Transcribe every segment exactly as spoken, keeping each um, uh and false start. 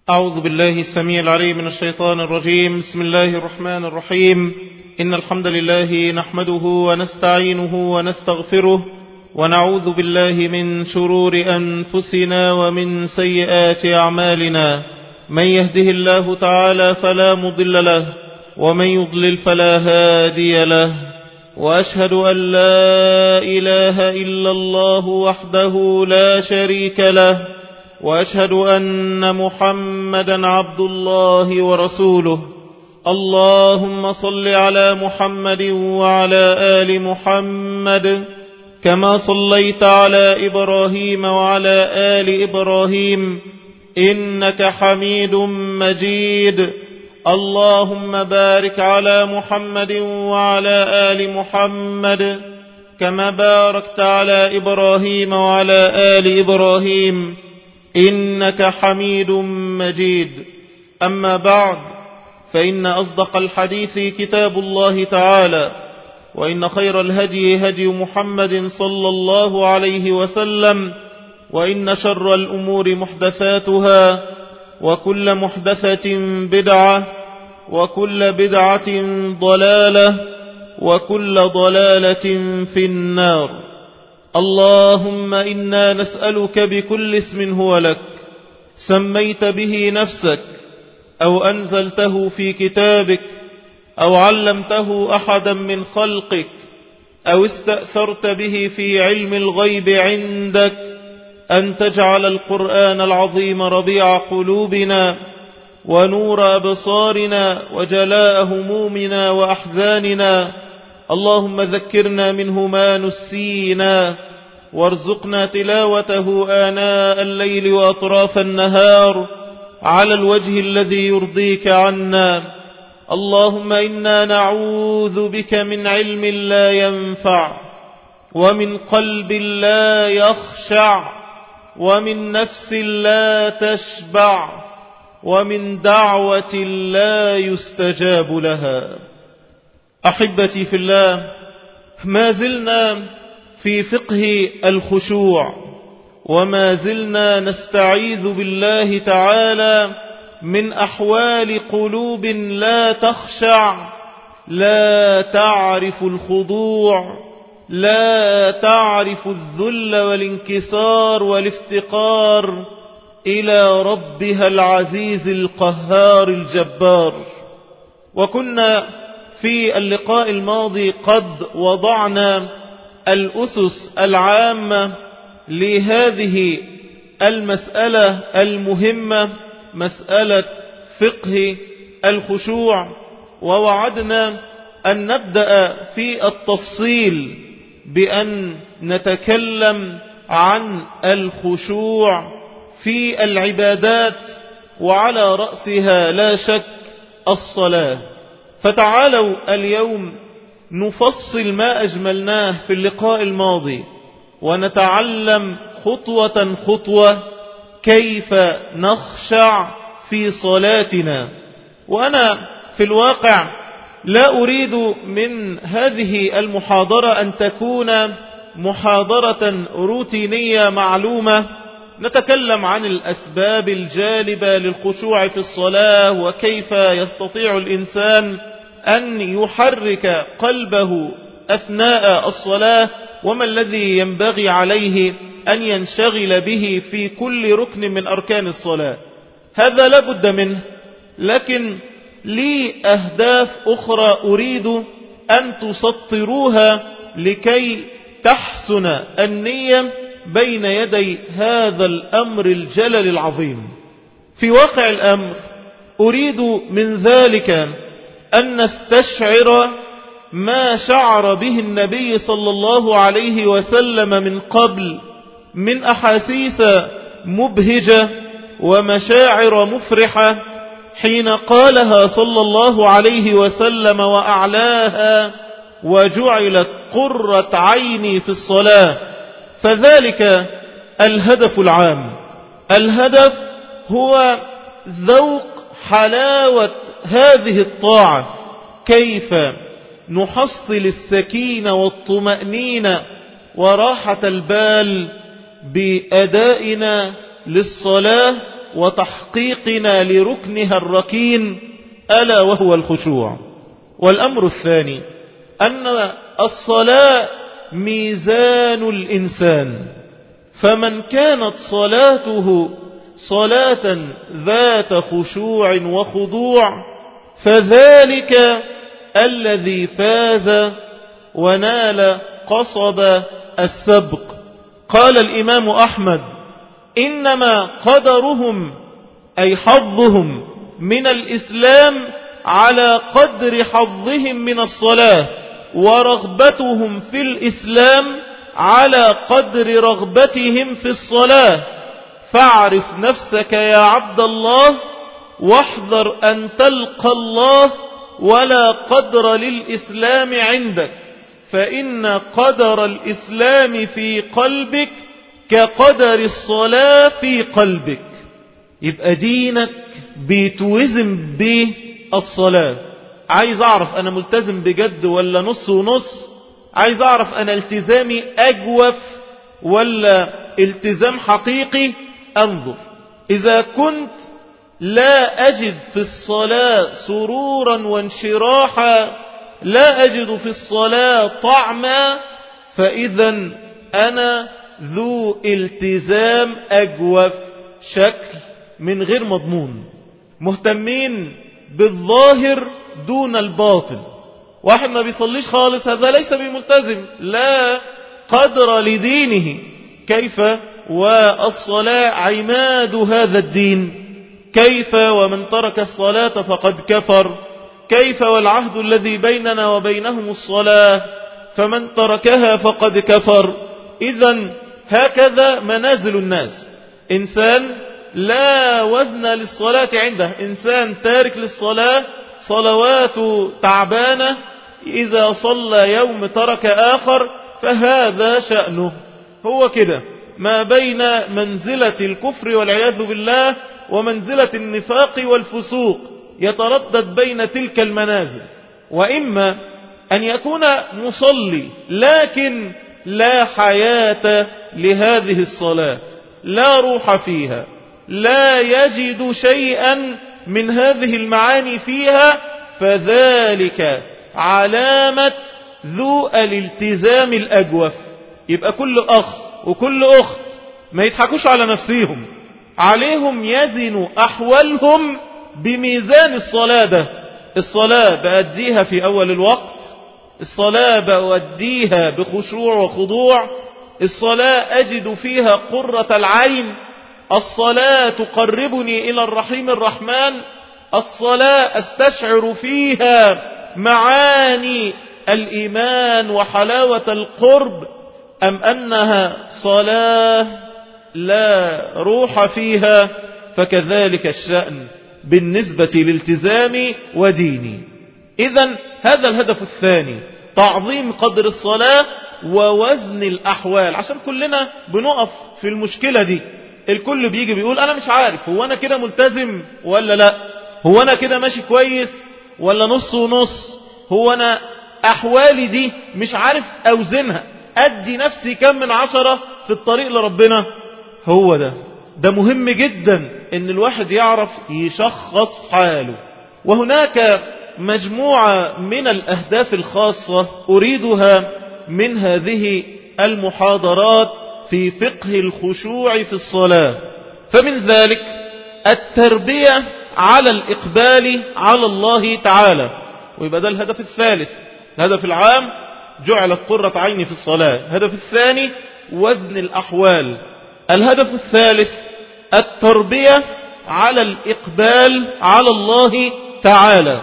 أعوذ بالله السميع العليم من الشيطان الرجيم. بسم الله الرحمن الرحيم. إن الحمد لله نحمده ونستعينه ونستغفره ونعوذ بالله من شرور أنفسنا ومن سيئات أعمالنا. من يهده الله تعالى فلا مضل له ومن يضلل فلا هادي له، وأشهد أن لا إله إلا الله وحده لا شريك له، وأشهد أن محمدا عبد الله ورسوله. اللهم صل على محمد وعلى آل محمد كما صليت على إبراهيم وعلى آل إبراهيم إنك حميد مجيد. اللهم بارك على محمد وعلى آل محمد كما باركت على إبراهيم وعلى آل إبراهيم إنك حميد مجيد. أما بعد، فإن أصدق الحديث كتاب الله تعالى، وإن خير الهدي هدي محمد صلى الله عليه وسلم، وإن شر الأمور محدثاتها، وكل محدثة بدعة، وكل بدعة ضلالة، وكل ضلالة في النار. اللهم إنا نسألك بكل اسم هو لك سميت به نفسك أو أنزلته في كتابك أو علمته أحدا من خلقك أو استأثرت به في علم الغيب عندك أن تجعل القرآن العظيم ربيع قلوبنا ونور أبصارنا وجلاء همومنا وأحزاننا. اللهم ذكرنا منه ما نسينا، وارزقنا تلاوته آناء الليل وأطراف النهار على الوجه الذي يرضيك عنا. اللهم إنا نعوذ بك من علم لا ينفع، ومن قلب لا يخشع، ومن نفس لا تشبع، ومن دعوة لا يستجاب لها. أحبتي في الله، ما زلنا في فقه الخشوع، وما زلنا نستعيذ بالله تعالى من أحوال قلوب لا تخشع، لا تعرف الخضوع، لا تعرف الذل والانكسار والافتقار إلى ربها العزيز القهار الجبار. وكنا في اللقاء الماضي قد وضعنا الأسس العامة لهذه المسألة المهمة، مسألة فقه الخشوع، ووعدنا أن نبدأ في التفصيل بأن نتكلم عن الخشوع في العبادات، وعلى رأسها لا شك الصلاة. فتعالوا اليوم نفصل ما أجملناه في اللقاء الماضي، ونتعلم خطوة خطوة كيف نخشع في صلاتنا. وأنا في الواقع لا أريد من هذه المحاضرة أن تكون محاضرة روتينية معلومة نتكلم عن الأسباب الجالبة للخشوع في الصلاة، وكيف يستطيع الإنسان أن يحرك قلبه أثناء الصلاة، وما الذي ينبغي عليه أن ينشغل به في كل ركن من أركان الصلاة. هذا لا بد منه، لكن لي أهداف أخرى أريد أن تسطروها لكي تحسن النية بين يدي هذا الأمر الجلل العظيم. في واقع الأمر أريد من ذلك أن نستشعر ما شعر به النبي صلى الله عليه وسلم من قبل من أحاسيس مبهجة ومشاعر مفرحة حين قالها صلى الله عليه وسلم وأعلاها: وجعلت قرة عيني في الصلاة. فذلك الهدف العام. الهدف هو ذوق حلاوة هذه الطاعة، كيف نحصل السكينة والطمأنينة وراحة البال بأدائنا للصلاة وتحقيقنا لركنها الركين ألا وهو الخشوع. والأمر الثاني أن الصلاة ميزان الإنسان، فمن كانت صلاته صلاة ذات خشوع وخضوع فذلك الذي فاز ونال قصب السبق. قال الإمام أحمد: إنما قدرهم أي حظهم من الإسلام على قدر حظهم من الصلاة، ورغبتهم في الإسلام على قدر رغبتهم في الصلاة. فاعرف نفسك يا عبد الله واحذر أن تلقى الله ولا قدر للإسلام عندك، فإن قدر الإسلام في قلبك كقدر الصلاة في قلبك. يبقى دينك بيتوزن بالصلاة. عايز أعرف أنا ملتزم بجد ولا نص ونص؟ عايز أعرف أنا التزامي أجوف ولا التزام حقيقي؟ أنظر. إذا كنت لا أجد في الصلاة سرورا وانشراحا، لا أجد في الصلاة طعما، فإذا أنا ذو التزام أجوف، شكل من غير مضمون، مهتمين بالظاهر دون الباطن. واحد ما بيصليش خالص، هذا ليس بملتزم، لا قدر لدينه. كيف والصلاة عماد هذا الدين؟ كيف ومن ترك الصلاة فقد كفر؟ كيف والعهد الذي بيننا وبينهم الصلاة فمن تركها فقد كفر؟ إذن هكذا منازل الناس. إنسان لا وزن للصلاة عنده، إنسان تارك للصلاة، صلوات تعبانة، إذا صلى يوم ترك آخر فهذا شأنه. هو كده ما بين منزلة الكفر والعياذ بالله ومنزلة النفاق والفسوق، يتردد بين تلك المنازل. وإما أن يكون مصلي لكن لا حياة لهذه الصلاة، لا روح فيها، لا يجد شيئا من هذه المعاني فيها، فذلك علامة ذو الالتزام الأجوف. يبقى كل أخ وكل أخت ما يضحكوش على نفسهم، عليهم يزنوا أحوالهم بميزان الصلاة ده. الصلاة بأديها في أول الوقت، الصلاة بأديها بخشوع وخضوع، الصلاة أجد فيها قرة العين، الصلاة تقربني إلى الرحيم الرحمن، الصلاة أستشعر فيها معاني الإيمان وحلاوة القرب، أم أنها صلاة لا روح فيها؟ فكذلك الشأن بالنسبة للالتزام وديني. إذن هذا الهدف الثاني، تعظيم قدر الصلاة ووزن الأحوال، عشان كلنا بنقف في المشكلة دي. الكل بيجي بيقول أنا مش عارف هو أنا كده ملتزم ولا لا، هو أنا كده ماشي كويس ولا نص ونص، هو أنا أحوالي دي مش عارف أوزنها، أدي نفسي كم من عشرة في الطريق لربنا. هو ده ده مهم جدا ان الواحد يعرف يشخص حاله. وهناك مجموعة من الأهداف الخاصة أريدها من هذه المحاضرات في فقه الخشوع في الصلاة. فمن ذلك التربية على الإقبال على الله تعالى، ويبقى ده الهدف الثالث. الهدف العام جعلت قرة عيني في الصلاة. الهدف الثاني وزن الأحوال. الهدف الثالث التربية على الإقبال على الله تعالى.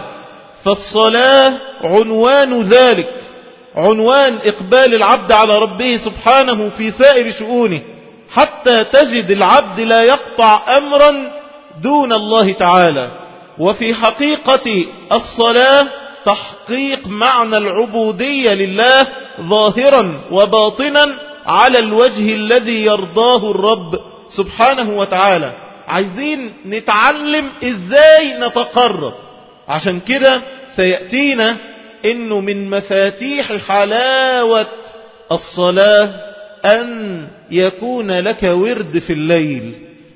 فالصلاة عنوان ذلك، عنوان إقبال العبد على ربه سبحانه في سائر شؤونه، حتى تجد العبد لا يقطع أمرا دون الله تعالى. وفي حقيقة الصلاة تحقيق معنى العبودية لله ظاهرا وباطنا على الوجه الذي يرضاه الرب سبحانه وتعالى. عايزين نتعلم ازاي نتقرب، عشان كده سيأتينا انه من مفاتيح حلاوة الصلاة ان يكون لك ورد في الليل،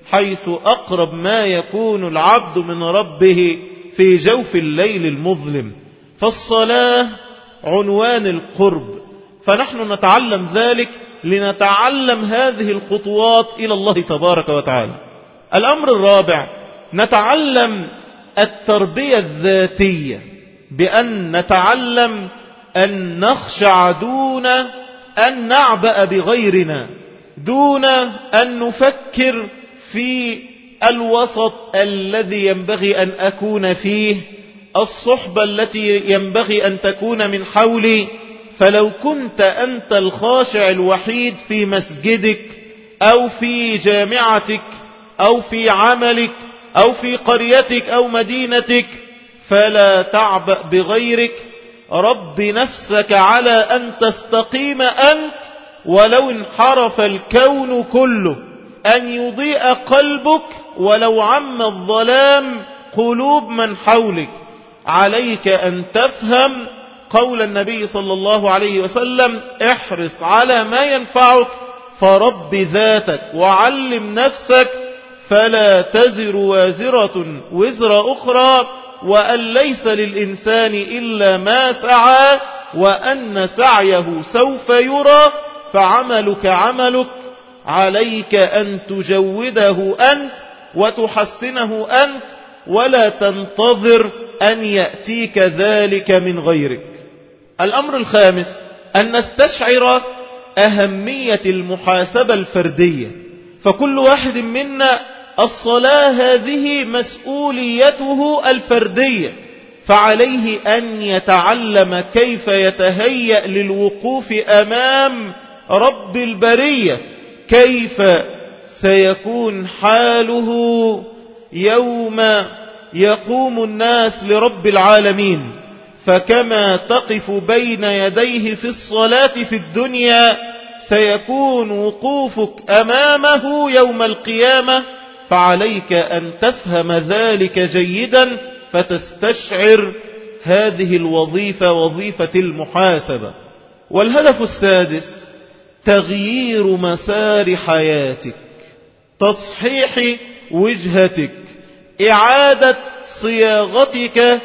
حيث أقرب ما يكون العبد من ربه في جوف الليل المظلم. فالصلاة عنوان القرب، فنحن نتعلم ذلك لنتعلم هذه الخطوات إلى الله تبارك وتعالى. الأمر الرابع، نتعلم التربية الذاتية بأن نتعلم أن نخشع دون أن نعبأ بغيرنا، دون أن نفكر في الوسط الذي ينبغي أن أكون فيه، الصحبة التي ينبغي أن تكون من حولي. فلو كنت أنت الخاشع الوحيد في مسجدك أو في جامعتك أو في عملك أو في قريتك أو مدينتك فلا تعبأ بغيرك. رب نفسك على أن تستقيم أنت، ولو انحرف الكون كله، أن يضيء قلبك ولو عم الظلام قلوب من حولك. عليك أن تفهم قول النبي صلى الله عليه وسلم: احرص على ما ينفعك فرب ذاتك وعلم نفسك فلا تزر وازرة وزر أخرى، وأن ليس للإنسان إلا ما سعى، وأن سعيه سوف يرى، فعملك عملك. عليك أن تجوده أنت وتحسنه أنت، ولا تنتظر أن يأتيك ذلك من غيرك. الأمر الخامس، أن نستشعر أهمية المحاسبة الفردية. فكل واحد منا الصلاة هذه مسؤوليته الفردية، فعليه أن يتعلم كيف يتهيأ للوقوف أمام رب البرية، كيف سيكون حاله يوم يقوم الناس لرب العالمين. فكما تقف بين يديه في الصلاة في الدنيا سيكون وقوفك أمامه يوم القيامة، فعليك أن تفهم ذلك جيدا فتستشعر هذه الوظيفة، وظيفة المحاسبة. والهدف السادس، تغيير مسار حياتك، تصحيح وجهتك، إعادة صياغتك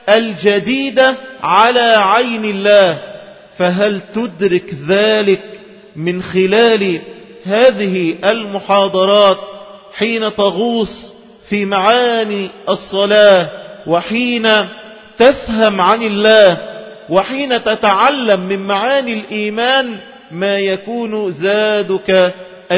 الجديدة على عين الله. فهل تدرك ذلك من خلال هذه المحاضرات حين تغوص في معاني الصلاة، وحين تفهم عن الله، وحين تتعلم من معاني الإيمان ما يكون زادك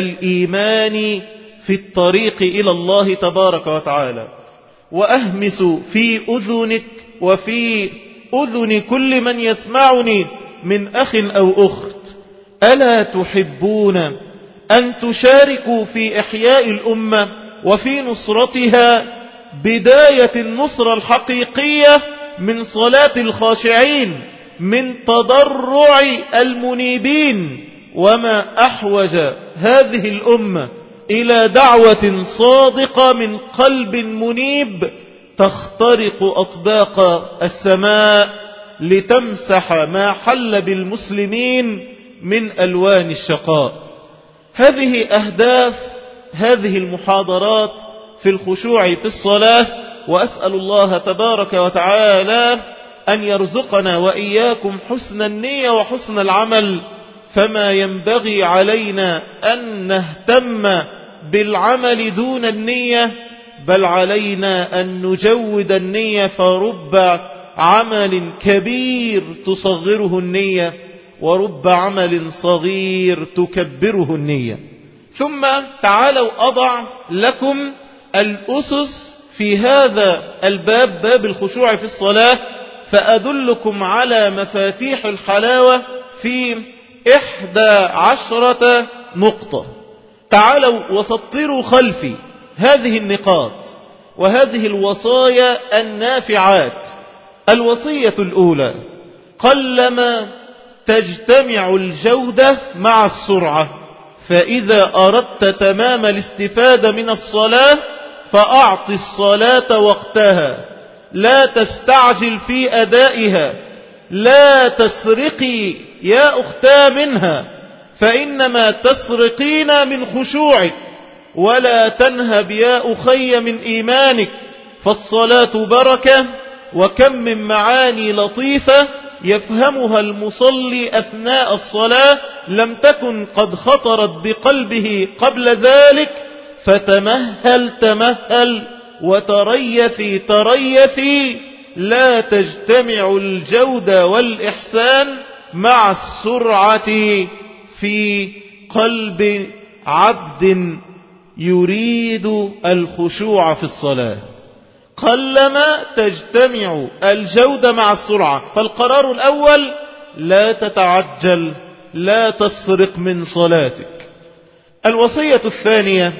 الإيمان في الطريق إلى الله تبارك وتعالى. وأهمس في أذنك وفي أذن كل من يسمعني من أخ أو أخت: ألا تحبون أن تشاركوا في إحياء الأمة وفي نصرتها؟ بداية النصرة الحقيقية من صلاة الخاشعين، من تضرع المنيبين. وما أحوج هذه الأمة إلى دعوة صادقة من قلب منيب تخترق أطباق السماء لتمسح ما حل بالمسلمين من ألوان الشقاء. هذه أهداف هذه المحاضرات في الخشوع في الصلاة، وأسأل الله تبارك وتعالى أن يرزقنا وإياكم حسن النية وحسن العمل. فما ينبغي علينا أن نهتم بالعمل دون النية، بل علينا أن نجود النية، فرب عمل كبير تصغره النية، ورب عمل صغير تكبره النية. ثم تعالوا أضع لكم الأسس في هذا الباب، باب الخشوع في الصلاة، فأدلكم على مفاتيح الحلاوة في إحدى عشرة نقطة. تعالوا وسطروا خلفي هذه النقاط وهذه الوصايا النافعات. الوصية الأولى: قلما تجتمع الجودة مع السرعة، فإذا أردت تمام الاستفادة من الصلاة فأعط الصلاة وقتها، لا تستعجل في أدائها، لا تسرقي يا أختاه منها، فإنما تسرقين من خشوعك. ولا تنهب يا أخي من إيمانك، فالصلاة بركة، وكم من معاني لطيفة يفهمها المصلي أثناء الصلاة لم تكن قد خطرت بقلبه قبل ذلك، فتمهل تمهل وتريثي تريثي. لا تجتمع الجودة والإحسان مع السرعة في قلب عبد يريد الخشوع في الصلاة. قلما تجتمع الجودة مع السرعة. فالقرار الأول: لا تتعجل، لا تسرق من صلاتك. الوصية الثانية: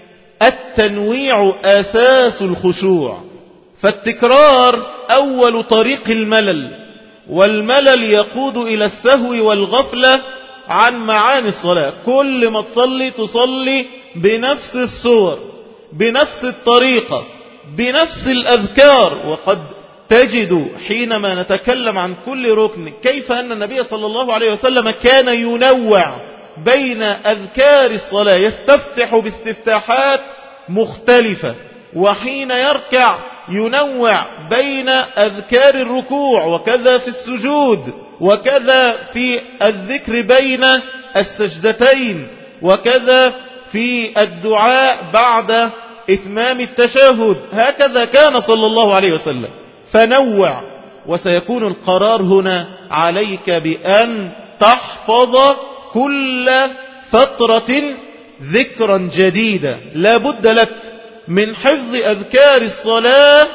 التنويع أساس الخشوع. فالتكرار أول طريق الملل، والملل يقود إلى السهو والغفلة عن معاني الصلاة. كل ما تصلي تصلي بنفس الصور، بنفس الطريقة، بنفس الأذكار. وقد تجد حينما نتكلم عن كل ركن كيف أن النبي صلى الله عليه وسلم كان ينوع بين أذكار الصلاة، يستفتح باستفتاحات مختلفة، وحين يركع ينوع بين أذكار الركوع، وكذا في السجود، وكذا في الذكر بين السجدتين، وكذا في الدعاء بعد إتمام التشهد. هكذا كان صلى الله عليه وسلم. فنوع. وسيكون القرار هنا عليك بأن تحفظ كل فترة ذكرا جديدا. لا بد لك من حفظ أذكار الصلاة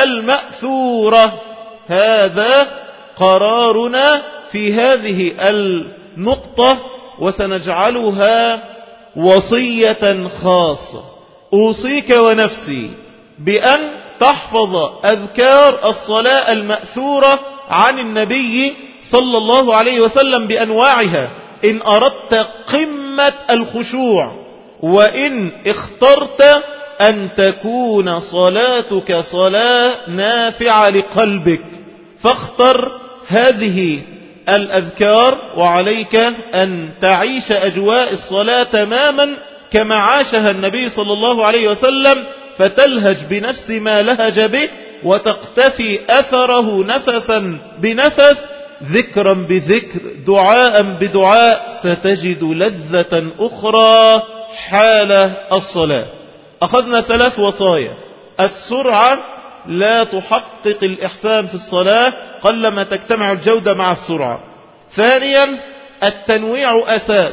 المأثورة. هذا قرارنا في هذه النقطة، وسنجعلها وصية خاصة. أوصيك ونفسي بأن تحفظ أذكار الصلاة المأثورة عن النبي صلى الله عليه وسلم بأنواعها إن أردت قمة الخشوع، وإن اخترت أن تكون صلاتك صلاة نافعة لقلبك، فاختر هذه الأذكار. وعليك أن تعيش أجواء الصلاة تماما كما عاشها النبي صلى الله عليه وسلم، فتلهج بنفس ما لهج به، وتقتفي أثره نفسا بنفس، ذكرا بذكر، دعاء بدعاء. ستجد لذة أخرى حال الصلاة. أخذنا ثلاث وصايا. السرعة لا تحقق الإحسان في الصلاة، قلما تجتمع الجودة مع السرعة. ثانيا: التنويع أساس.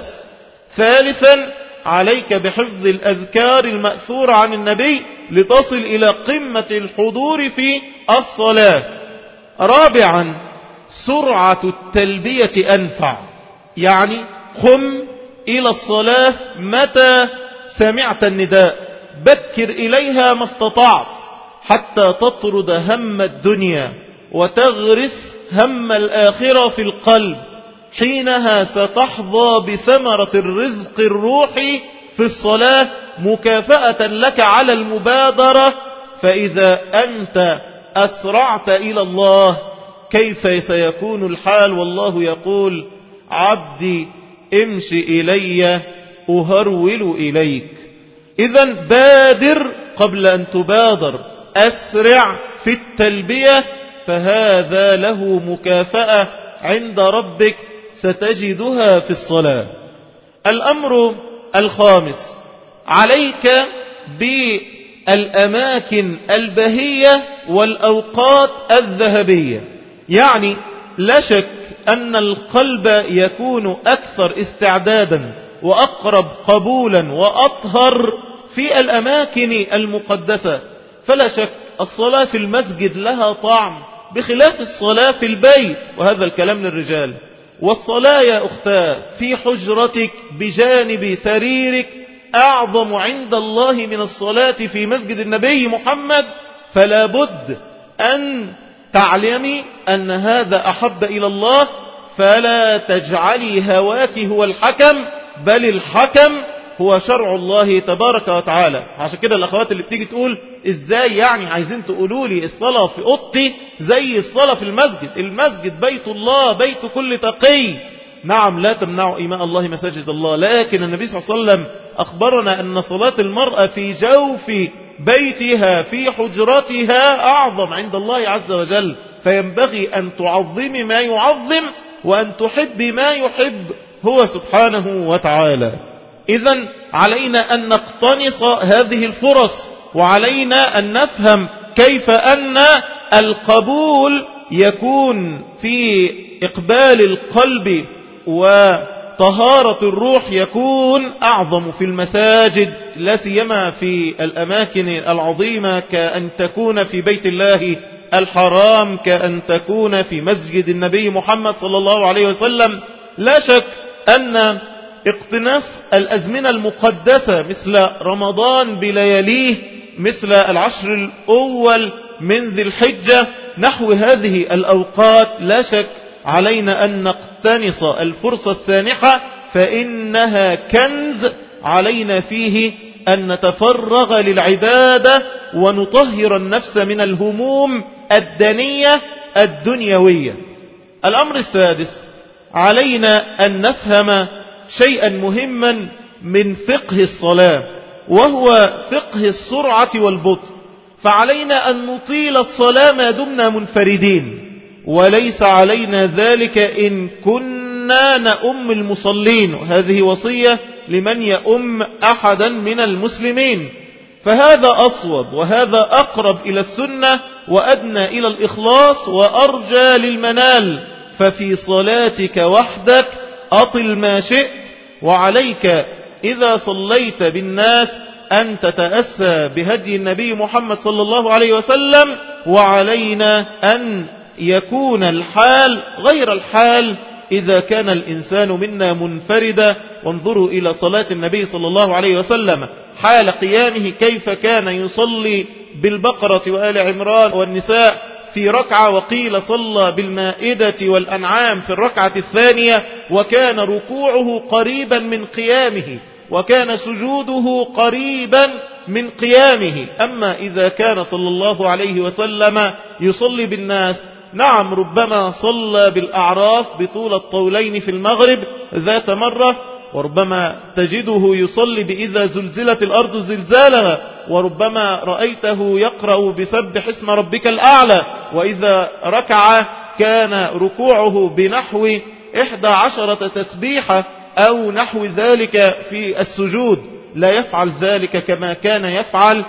ثالثا: عليك بحفظ الأذكار المأثورة عن النبي لتصل إلى قمة الحضور في الصلاة. رابعا: سرعة التلبية أنفع. يعني قم إلى الصلاة متى سمعت النداء، بكر إليها ما استطعت حتى تطرد هم الدنيا وتغرس هم الآخرة في القلب. حينها ستحظى بثمرة الرزق الروحي في الصلاة مكافأة لك على المبادرة. فإذا أنت أسرعت إلى الله كيف سيكون الحال؟ والله يقول: عبدي امش إلي أهرول إليك. إذن بادر قبل أن تبادر، أسرع في التلبية، فهذا له مكافأة عند ربك ستجدها في الصلاة. الأمر الخامس: عليك بالأماكن البهية والأوقات الذهبية. يعني لا شك أن القلب يكون أكثر استعدادا وأقرب قبولا وأطهر في الأماكن المقدسة. فلا شك الصلاة في المسجد لها طعم بخلاف الصلاة في البيت، وهذا الكلام للرجال. والصلاة يا أختاه في حجرتك بجانب سريرك أعظم عند الله من الصلاة في مسجد النبي محمد. فلا بد أن تعلمي أن هذا أحب إلى الله. فلا تجعلي هواك هو الحكم، بل الحكم هو شرع الله تبارك وتعالى. عشان كده الأخوات اللي بتيجي تقول: إزاي يعني عايزين تقولوا لي الصلاة في أوضتي زي الصلاة في المسجد؟ المسجد بيت الله، بيت كل تقي. نعم، لا تمنعوا إيماء الله مساجد الله، لكن النبي صلى الله عليه وسلم أخبرنا أن صلاة المرأة في جوف بيتها في حجرتها أعظم عند الله عز وجل، فينبغي أن تعظم ما يعظم وأن تحب ما يحب هو سبحانه وتعالى. إذن علينا أن نقتنص هذه الفرص، وعلينا أن نفهم كيف أن القبول يكون في إقبال القلب وطهارة الروح يكون أعظم في المساجد، لا سيما في الأماكن العظيمة كأن تكون في بيت الله الحرام، كأن تكون في مسجد النبي محمد صلى الله عليه وسلم. لا شك أن اقتناص الأزمنة المقدسة مثل رمضان بلياليه، مثل العشر الأول من ذي الحجة، نحو هذه الأوقات لا شك علينا أن نقتنص الفرصة السانحة، فإنها كنز علينا فيه أن نتفرغ للعبادة ونطهر النفس من الهموم الدنية الدنيوية. الأمر السادس، علينا أن نفهم شيئا مهما من فقه الصلاة، وهو فقه السرعة والبطء. فعلينا أن نطيل الصلاة ما دمنا منفردين، وليس علينا ذلك إن كنا نؤم المصلين، وهذه وصية لمن يؤم أحدا من المسلمين. فهذا أصوب، وهذا أقرب إلى السنة، وأدنى إلى الإخلاص، وأرجى للمنال. ففي صلاتك وحدك أطل ما شئت، وعليك إذا صليت بالناس أن تتأسى بهدي النبي محمد صلى الله عليه وسلم. وعلينا أن يكون الحال غير الحال إذا كان الإنسان منا منفردا. وانظروا إلى صلاة النبي صلى الله عليه وسلم حال قيامه، كيف كان يصلي بالبقرة وآل عمران والنساء في ركعة، وقيل صلى بالمائدة والأنعام في الركعة الثانية، وكان ركوعه قريبا من قيامه، وكان سجوده قريبا من قيامه. أما إذا كان صلى الله عليه وسلم يصلي بالناس، نعم ربما صلى بالأعراف بطول الطولين في المغرب ذات مرة، وربما تجده يصلي بإذا زلزلت الأرض زلزالها، وربما رأيته يقرأ بسبح اسم ربك الأعلى، وإذا ركع كان ركوعه بنحو إحدى عشرة تسبيحة أو نحو ذلك في السجود. لا يفعل ذلك كما كان يفعل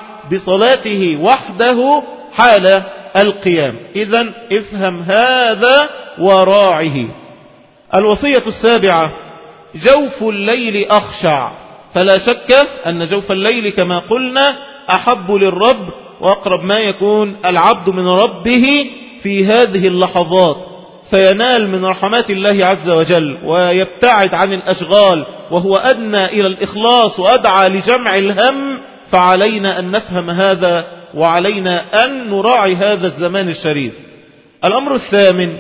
بصلاته وحده حال القيام. إذن افهم هذا وراعه. الوصية السابعة، جوف الليل أخشع. فلا شك أن جوف الليل كما قلنا أحب للرب، وأقرب ما يكون العبد من ربه في هذه اللحظات، فينال من رحمات الله عز وجل ويبتعد عن الأشغال، وهو أدنى إلى الإخلاص وأدعى لجمع الهم. فعلينا أن نفهم هذا، وعلينا أن نراعي هذا الزمان الشريف. الأمر الثامن،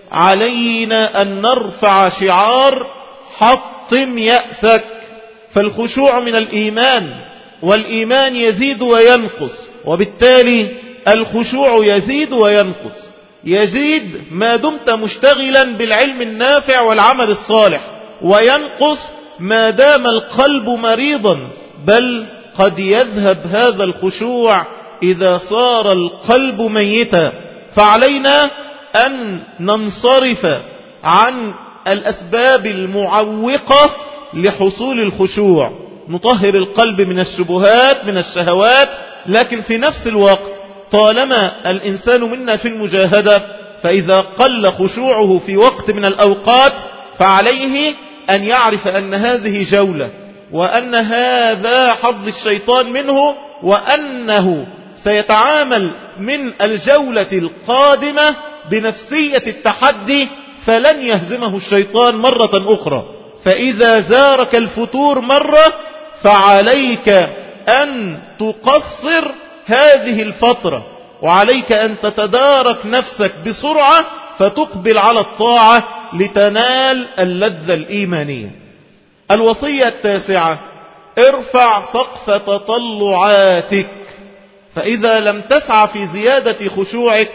علينا أن نرفع شعار حطم يأسك. فالخشوع من الإيمان، والإيمان يزيد وينقص، وبالتالي الخشوع يزيد وينقص. يزيد ما دمت مشتغلا بالعلم النافع والعمل الصالح، وينقص ما دام القلب مريضا، بل قد يذهب هذا الخشوع إذا صار القلب ميتا. فعلينا أن ننصرف عن الأسباب المعوقة لحصول الخشوع، نطهر القلب من الشبهات من الشهوات. لكن في نفس الوقت طالما الإنسان منا في المجاهدة، فإذا قل خشوعه في وقت من الأوقات فعليه أن يعرف أن هذه جولة، وأن هذا حظ الشيطان منه، وأنه سيتعامل من الجولة القادمة بنفسية التحدي، فلن يهزمه الشيطان مرة أخرى. فإذا زارك الفتور مرة فعليك أن تقصر هذه الفترة، وعليك أن تتدارك نفسك بسرعة فتقبل على الطاعة لتنال اللذة الإيمانية. الوصية التاسعة، ارفع سقف تطلعاتك. فإذا لم تسعى في زيادة خشوعك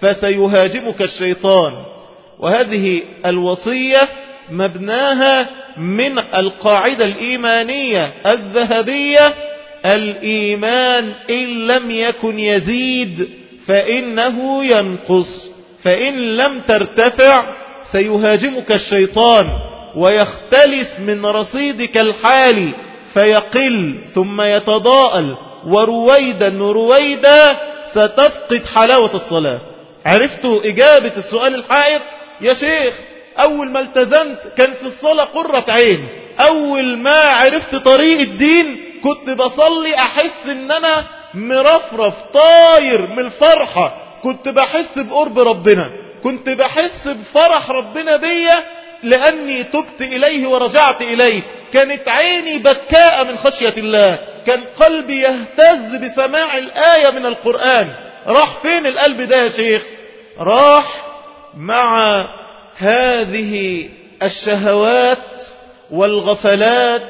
فسيهاجمك الشيطان. وهذه الوصية مبناها من القاعدة الإيمانية الذهبية: الإيمان إن لم يكن يزيد فإنه ينقص، فإن لم ترتفع سيهاجمك الشيطان ويختلس من رصيدك الحالي فيقل ثم يتضاءل، ورويدا رويدا ستفقد حلاوة الصلاة. عرفتوا إجابة السؤال الحائر؟ يا شيخ أول ما التزمت كانت الصلاة قرة عين، أول ما عرفت طريق الدين كنت بصلي أحس إن أنا مرفرف طاير من الفرحة، كنت بحس بقرب ربنا، كنت بحس بفرح ربنا بيا لأني تبت إليه ورجعت إليه، كانت عيني بكاء من خشية الله، كان قلبي يهتز بسماع الآية من القرآن. راح فين القلب ده يا شيخ؟ راح مع هذه الشهوات والغفلات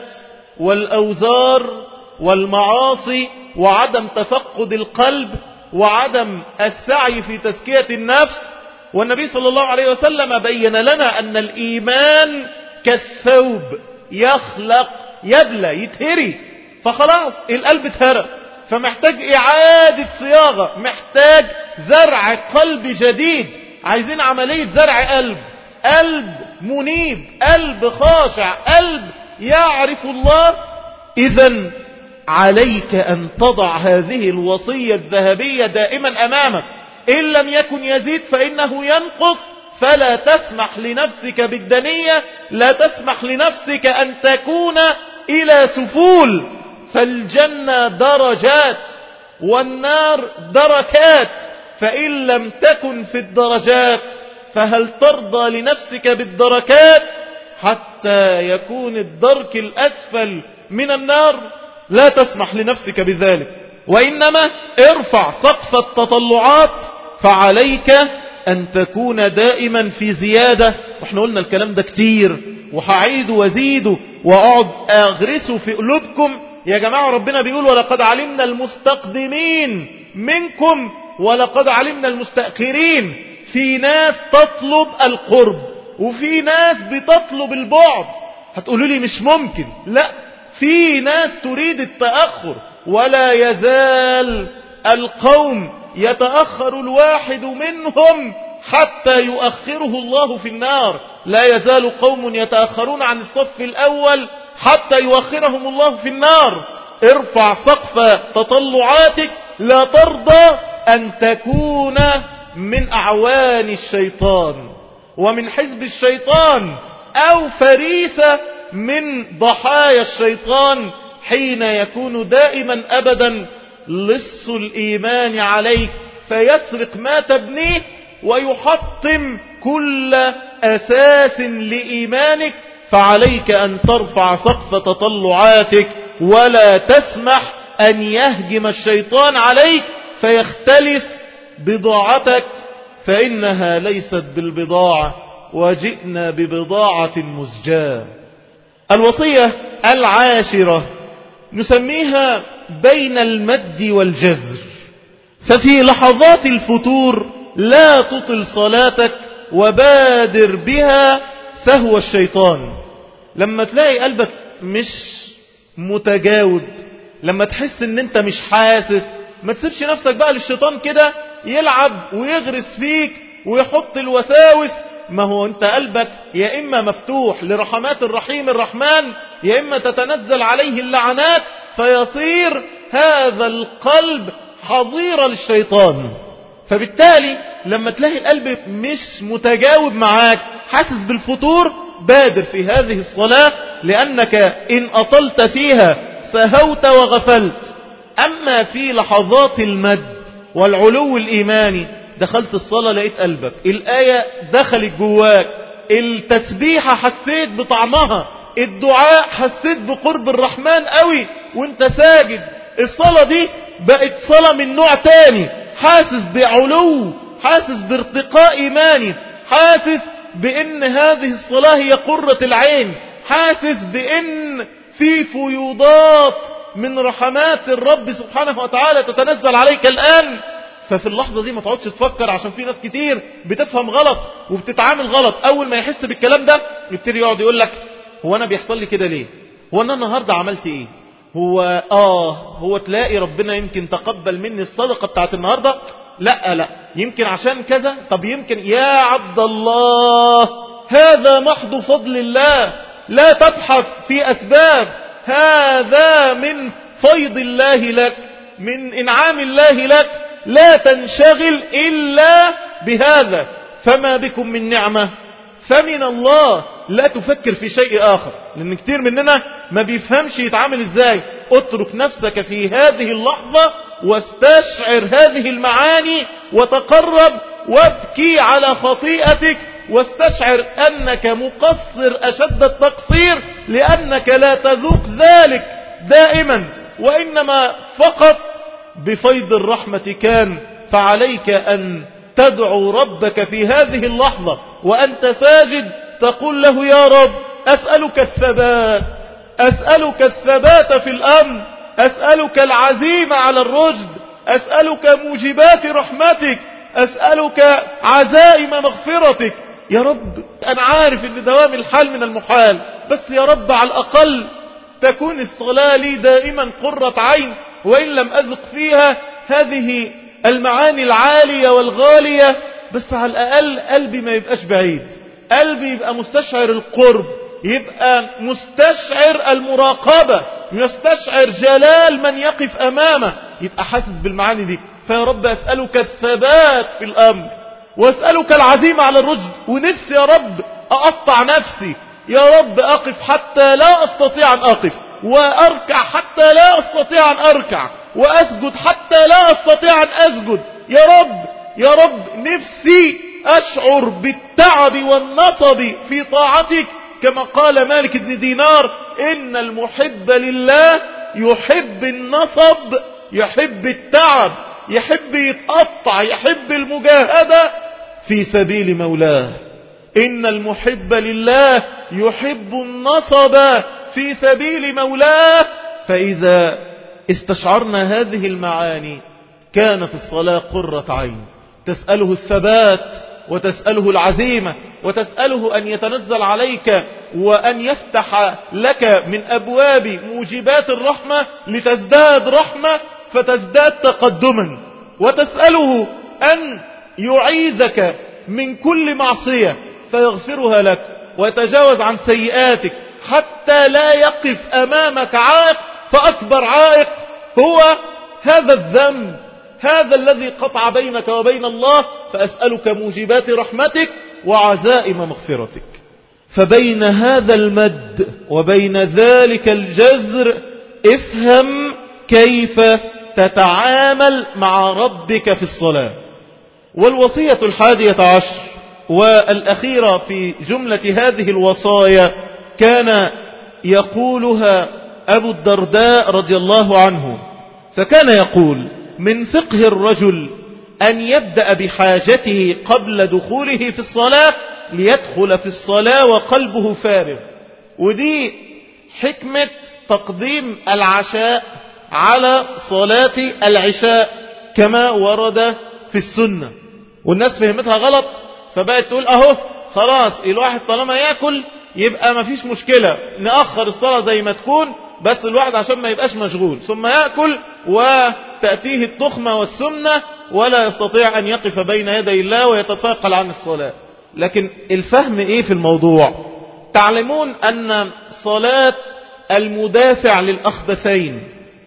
والأوزار والمعاصي وعدم تفقد القلب وعدم السعي في تزكية النفس. والنبي صلى الله عليه وسلم بين لنا أن الإيمان كالثوب يخلق يبلى يتهري، فخلاص القلب اتهرى، فمحتاج إعادة صياغة، محتاج زرع قلب جديد. عايزين عملية زرع قلب، قلب منيب، قلب خاشع، قلب يعرف الله. إذن عليك أن تضع هذه الوصية الذهبية دائما أمامك: إن لم يكن يزيد فإنه ينقص، فلا تسمح لنفسك بالدنية، لا تسمح لنفسك أن تكون إلى سفول، فالجنة درجات والنار دركات، فإن لم تكن في الدرجات فهل ترضى لنفسك بالدركات حتى يكون الدرك الأسفل من النار؟ لا تسمح لنفسك بذلك، وإنما ارفع سقف التطلعات، فعليك أن تكون دائما في زيادة. واحنا قلنا الكلام ده كتير وهعيد وزيده وأقعد أغرسه في قلوبكم. يا جماعة ربنا بيقول: ولقد علمنا المستقدمين منكم ولقد علمنا المستأخرين. في ناس تطلب القرب وفي ناس بتطلب البعد. هتقولوا لي مش ممكن، لا، في ناس تريد التأخر، ولا يزال القوم يتأخر الواحد منهم حتى يؤخره الله في النار. لا يزال قوم يتأخرون عن الصف الأول حتى يؤخرهم الله في النار. ارفع سقف تطلعاتك، لا ترضى أن تكون من أعوان الشيطان ومن حزب الشيطان أو فريسة من ضحايا الشيطان، حين يكون دائما أبدا لص الإيمان عليك فيسرق ما تبنيه ويحطم كل أساس لإيمانك. فعليك أن ترفع سقف تطلعاتك ولا تسمح أن يهجم الشيطان عليك فيختلس بضاعتك، فإنها ليست بالبضاعة وجئنا ببضاعة مزجاة. الوصية العاشرة نسميها بين المد والجزر. ففي لحظات الفتور لا تطل صلاتك وبادر بها سهو الشيطان. لما تلاقي قلبك مش متجاوب، لما تحس ان انت مش حاسس، ما تسيبش نفسك بقى للشيطان كده يلعب ويغرس فيك ويحط الوساوس. ما هو انت قلبك يا اما مفتوح لرحمات الرحيم الرحمن، يا اما تتنزل عليه اللعنات فيصير هذا القلب حظيرة للشيطان. فبالتالي لما تلاقي القلب مش متجاوب معاك، حاسس بالفتور، بادر في هذه الصلاة، لأنك إن أطلت فيها سهوت وغفلت. أما في لحظات المد والعلو الإيماني، دخلت الصلاة لقيت قلبك، الآية دخلت جواك، التسبيحة حسيت بطعمها، الدعاء حسيت بقرب الرحمن قوي وانت ساجد. الصلاة دي بقت صلاة من نوع تاني، حاسس بعلو، حاسس بارتقاء إيماني، حاسس بأن هذه الصلاة هي قرة العين، حاسس بأن في فيوضات من رحمات الرب سبحانه وتعالى تتنزل عليك الآن. ففي اللحظة دي ما تقعدش تفكر، عشان في ناس كتير بتفهم غلط وبتتعامل غلط. أول ما يحس بالكلام ده يبتدي يقعد يقول لك هو أنا بيحصل لي كده ليه؟ هو أنا النهاردة عملت إيه؟ هو آه هو تلاقي ربنا يمكن تقبل مني الصدقة بتاعت النهاردة؟ لا لا يمكن عشان كذا. طب يمكن يا عبد الله هذا محض فضل الله، لا تبحث في أسباب، هذا من فيض الله لك، من إنعام الله لك، لا تنشغل إلا بهذا. فما بكم من نعمة فمن الله، لا تفكر في شيء آخر. لأن كتير مننا ما بيفهمش يتعامل إزاي. اترك نفسك في هذه اللحظة واستشعر هذه المعاني وتقرب وابكي على خطيئتك، واستشعر أنك مقصر أشد التقصير، لأنك لا تذوق ذلك دائما، وإنما فقط بفيض الرحمة كان. فعليك أن تدعو ربك في هذه اللحظة وأنت ساجد، تقول له يا رب أسألك الثبات، أسألك الثبات في الأمر، أسألك العزيمة على الرشد، أسألك موجبات رحمتك، أسألك عزائم مغفرتك. يا رب أنا عارف أن دوام الحال من المحال، بس يا رب على الأقل تكون الصلاة لي دائما قرة عين، وإن لم أذق فيها هذه المعاني العالية والغالية، بس على الأقل قلبي ما يبقاش بعيد، قلبي يبقى مستشعر القرب، يبقى مستشعر المراقبة، يستشعر جلال من يقف أمامه، يبقى حاسس بالمعاني دي. فيا رب أسألك الثبات في الأمر، وأسألك العزيمة على الرشد. ونفسي يا رب أقطع نفسي، يا رب أقف حتى لا أستطيع أن أقف، وأركع حتى لا أستطيع أن أركع، وأسجد حتى لا أستطيع أن أسجد. يا رب يا رب نفسي أشعر بالتعب والنصب في طاعتك، كما قال مالك بن دينار إن المحب لله يحب النصب، يحب التعب، يحب يتقطع، يحب المجاهدة في سبيل مولاه. إن المحب لله يحب النصب في سبيل مولاه. فإذا استشعرنا هذه المعاني كانت الصلاة قرة عين، تسأله الثبات وتسأله العزيمة وتسأله أن يتنزل عليك وأن يفتح لك من أبواب موجبات الرحمة لتزداد رحمة فتزداد تقدما، وتسأله أن يعيذك من كل معصية فيغفرها لك ويتجاوز عن سيئاتك حتى لا يقف أمامك عائق، فأكبر عائق هو هذا الذنب، هذا الذي قطع بينك وبين الله. فأسألك موجبات رحمتك وعزائم مغفرتك. فبين هذا المد وبين ذلك الجزر افهم كيف تتعامل مع ربك في الصلاة. والوصية الحادية عشر والأخيرة في جملة هذه الوصايا كان يقولها أبو الدرداء رضي الله عنه، فكان يقول من فقه الرجل أن يبدأ بحاجته قبل دخوله في الصلاة ليدخل في الصلاة وقلبه فارغ. ودي حكمة تقديم العشاء على صلاة العشاء كما ورد في السنة، والناس فهمتها غلط فبقت تقول أهو خلاص الواحد طالما يأكل يبقى ما فيش مشكلة، نأخر الصلاة زي ما تكون، بس الواحد عشان ما يبقاش مشغول ثم يأكل وتأتيه التخمة والسمنة ولا يستطيع أن يقف بين يدي الله ويتثاقل عن الصلاة. لكن الفهم إيه في الموضوع؟ تعلمون أن صلاة المدافع للأخبثين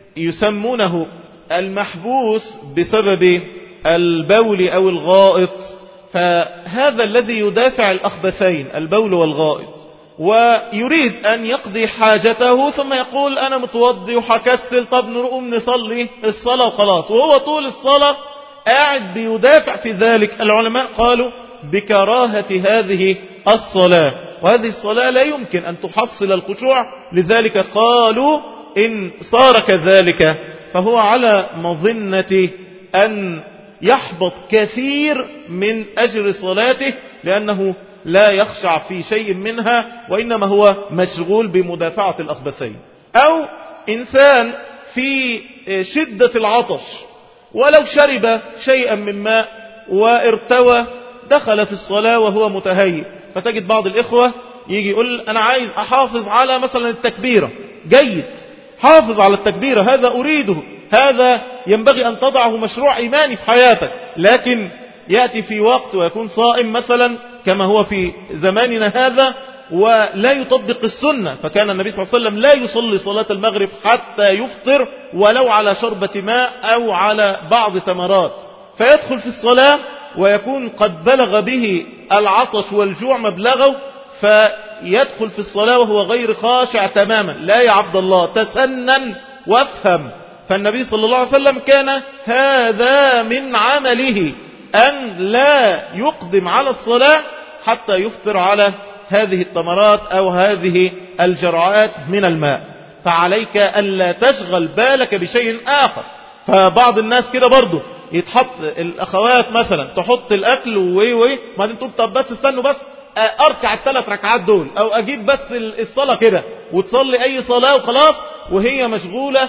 يسمونه المحبوس بسبب البول أو الغائط، فهذا الذي يدافع الأخبثين البول والغائط ويريد أن يقضي حاجته ثم يقول أنا متوضي وحكسل، طب نقوم نصلي الصلاة وخلاص، وهو طول الصلاة قاعد بيدافع في ذلك. العلماء قالوا بكراهة هذه الصلاة، وهذه الصلاة لا يمكن أن تحصل الخشوع، لذلك قالوا إن صار كذلك فهو على مظنة أن يحبط كثير من أجر صلاته، لأنه لا يخشع في شيء منها وإنما هو مشغول بمدافعة الأخبثين. أو إنسان في شدة العطش ولو شرب شيئا من ماء وارتوى دخل في الصلاة وهو متهيئ، فتجد بعض الإخوة يجي يقول أنا عايز أحافظ على مثلا التكبيرة، جيد، حافظ على التكبيرة، هذا أريده، هذا ينبغي أن تضعه مشروع إيماني في حياتك. لكن يأتي في وقت ويكون صائم مثلا كما هو في زماننا هذا ولا يطبق السنة، فكان النبي صلى الله عليه وسلم لا يصلي صلاة المغرب حتى يفطر ولو على شربة ماء أو على بعض تمرات، فيدخل في الصلاة ويكون قد بلغ به العطش والجوع مبلغه، فيدخل في الصلاة وهو غير خاشع تماما. لا يا عبد الله، تسنن وافهم. فالنبي صلى الله عليه وسلم كان هذا من عمله أن لا يقدم على الصلاة حتى يفطر على هذه التمرات أو هذه الجرعات من الماء. فعليك ألا تشغل بالك بشيء آخر. فبعض الناس كده برضو يتحط الأخوات مثلا تحط الأكل وي وي بعدين تقول طب بس استنوا بس أركع الثلاث ركعات دول أو أجيب بس الصلاة كده وتصلي أي صلاة وخلاص، وهي مشغولة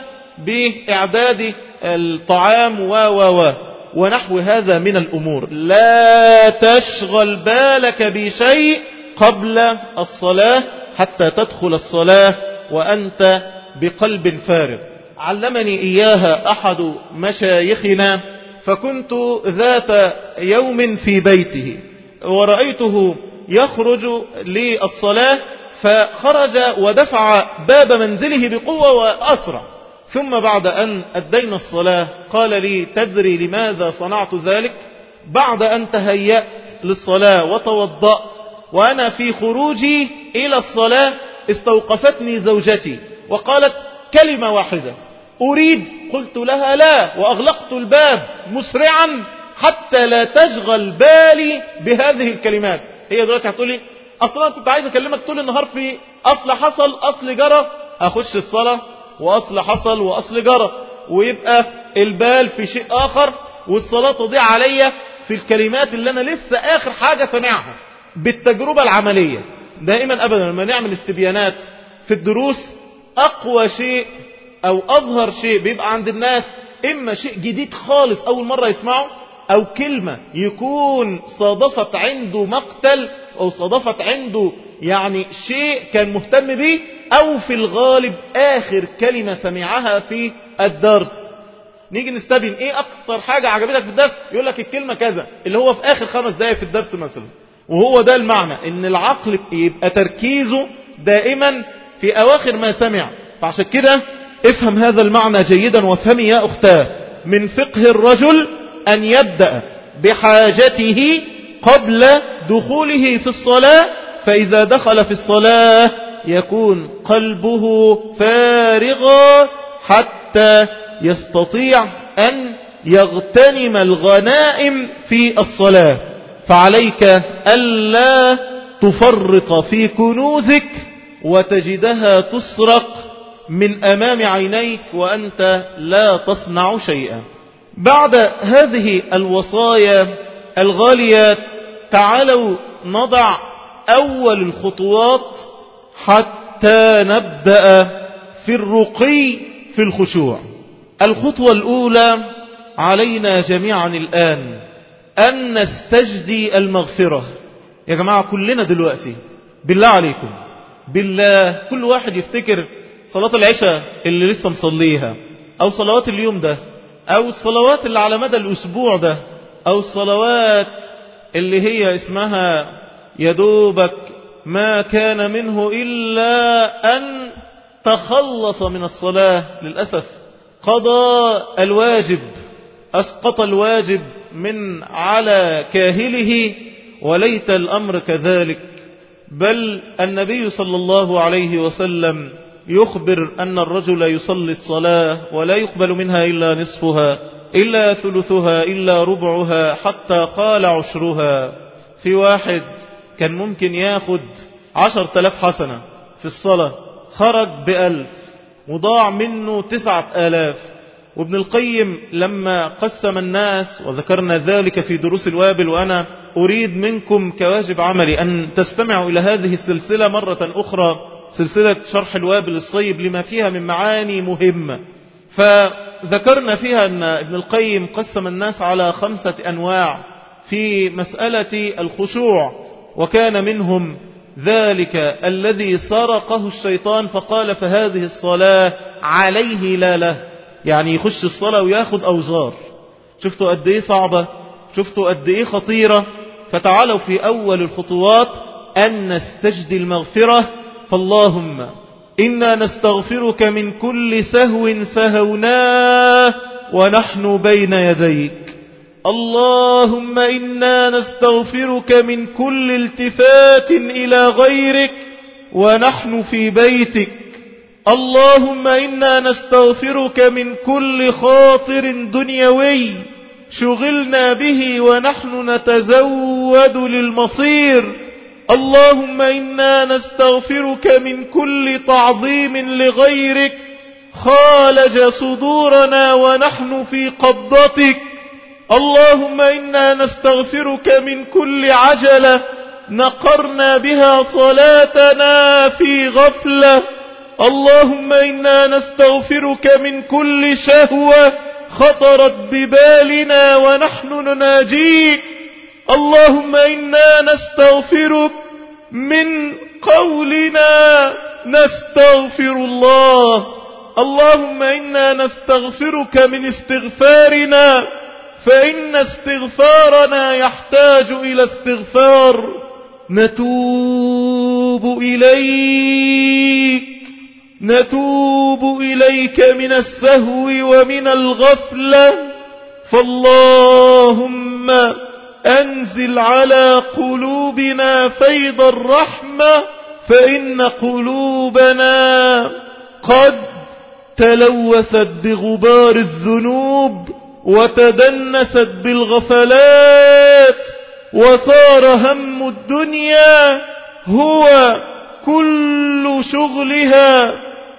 بإعداد الطعام و و و ونحو هذا من الأمور. لا تشغل بالك بشيء قبل الصلاة حتى تدخل الصلاة وأنت بقلب فارغ. علمني إياها أحد مشايخنا، فكنت ذات يوم في بيته ورأيته يخرج للصلاة، فخرج ودفع باب منزله بقوة وأسرع، ثم بعد أن أدينا الصلاة قال لي تدري لماذا صنعت ذلك؟ بعد أن تهيأت للصلاة وتوضأت وأنا في خروجي إلى الصلاة استوقفتني زوجتي وقالت كلمة واحدة أريد، قلت لها لا، وأغلقت الباب مسرعا حتى لا تشغل بالي بهذه الكلمات. هي دلوقتي هتقولي أصلا كنت عايز أكلمك طول النهار في أصل حصل أصل جرى، أخش الصلاة وأصل حصل وأصل جرى، ويبقى البال في شيء آخر والصلاة تضيع عليا في الكلمات اللي أنا لسه آخر حاجة سمعها. بالتجربة العملية دائما أبدا لما نعمل استبيانات في الدروس، أقوى شيء أو أظهر شيء بيبقى عند الناس إما شيء جديد خالص أول مرة يسمعه، أو كلمة يكون صادفت عنده مقتل أو صادفت عنده يعني شيء كان مهتم به، أو في الغالب آخر كلمة سمعها في الدرس. نيجي نستبين إيه أكتر حاجة عجبتك في الدرس، يقول لك الكلمة كذا اللي هو في آخر خمس دقائق في الدرس مثلا. وهو ده المعنى، إن العقل يبقى تركيزه دائما في أواخر ما سمع. فعشان كده افهم هذا المعنى جيدا وافهمي يا أختاه، من فقه الرجل أن يبدأ بحاجته قبل دخوله في الصلاة، فإذا دخل في الصلاة يكون قلبه فارغا حتى يستطيع أن يغتنم الغنائم في الصلاة. فعليك ألا تفرط في كنوزك وتجدها تسرق من أمام عينيك وأنت لا تصنع شيئا. بعد هذه الوصايا الغاليات تعالوا نضع أول الخطوات حتى نبدأ في الرقي في الخشوع. الخطوة الأولى علينا جميعا الآن أن نستجدي المغفرة. يا جماعة كلنا دلوقتي بالله عليكم، بالله كل واحد يفتكر صلاة العشاء اللي لسه مصليها، أو صلوات اليوم ده، أو الصلوات اللي على مدى الأسبوع ده، أو الصلوات اللي هي اسمها يدوبك ما كان منه إلا أن تخلص من الصلاة. للأسف قضى الواجب، أسقط الواجب من على كاهله، وليت الأمر كذلك. بل النبي صلى الله عليه وسلم يخبر أن الرجل يصلي الصلاة ولا يقبل منها إلا نصفها إلا ثلثها إلا ربعها حتى قال عشرها. في واحد كان ممكن ياخد عشر تلاف حسنة في الصلاة، خرج بألف وضاع منه تسعة آلاف. وابن القيم لما قسم الناس، وذكرنا ذلك في دروس الوابل، وأنا أريد منكم كواجب عملي أن تستمعوا إلى هذه السلسلة مرة أخرى، سلسلة شرح الوابل الصيب لما فيها من معاني مهمة. فذكرنا فيها أن ابن القيم قسم الناس على خمسة أنواع في مسألة الخشوع، وكان منهم ذلك الذي سرقه الشيطان فقال فهذه الصلاة عليه لا له، يعني يخش الصلاة وياخد أوزار. شفتوا قد ايه صعبة، شفتوا قد ايه خطيرة. فتعالوا في أول الخطوات أن نستجدي المغفرة. فاللهم إنا نستغفرك من كل سهو سهوناه ونحن بين يديك. اللهم إنا نستغفرك من كل التفات إلى غيرك ونحن في بيتك. اللهم إنا نستغفرك من كل خاطر دنيوي شغلنا به ونحن نتزود للمصير. اللهم إنا نستغفرك من كل تعظيم لغيرك خالج صدورنا ونحن في قبضتك. اللهم إنا نستغفرك من كل عجلة نقرنا بها صلاتنا في غفلة. اللهم إنا نستغفرك من كل شهوة خطرت ببالنا ونحن نناجيك. اللهم إنا نستغفرك من قولنا نستغفر الله. اللهم إنا نستغفرك من استغفارنا فإن استغفارنا يحتاج إلى استغفار. نتوب إليك نتوب إليك من السهو ومن الغفلة. فاللهم أنزل على قلوبنا فيض الرحمة فإن قلوبنا قد تلوثت بغبار الذنوب وتدنست بالغفلات وصار هم الدنيا هو كل شغلها.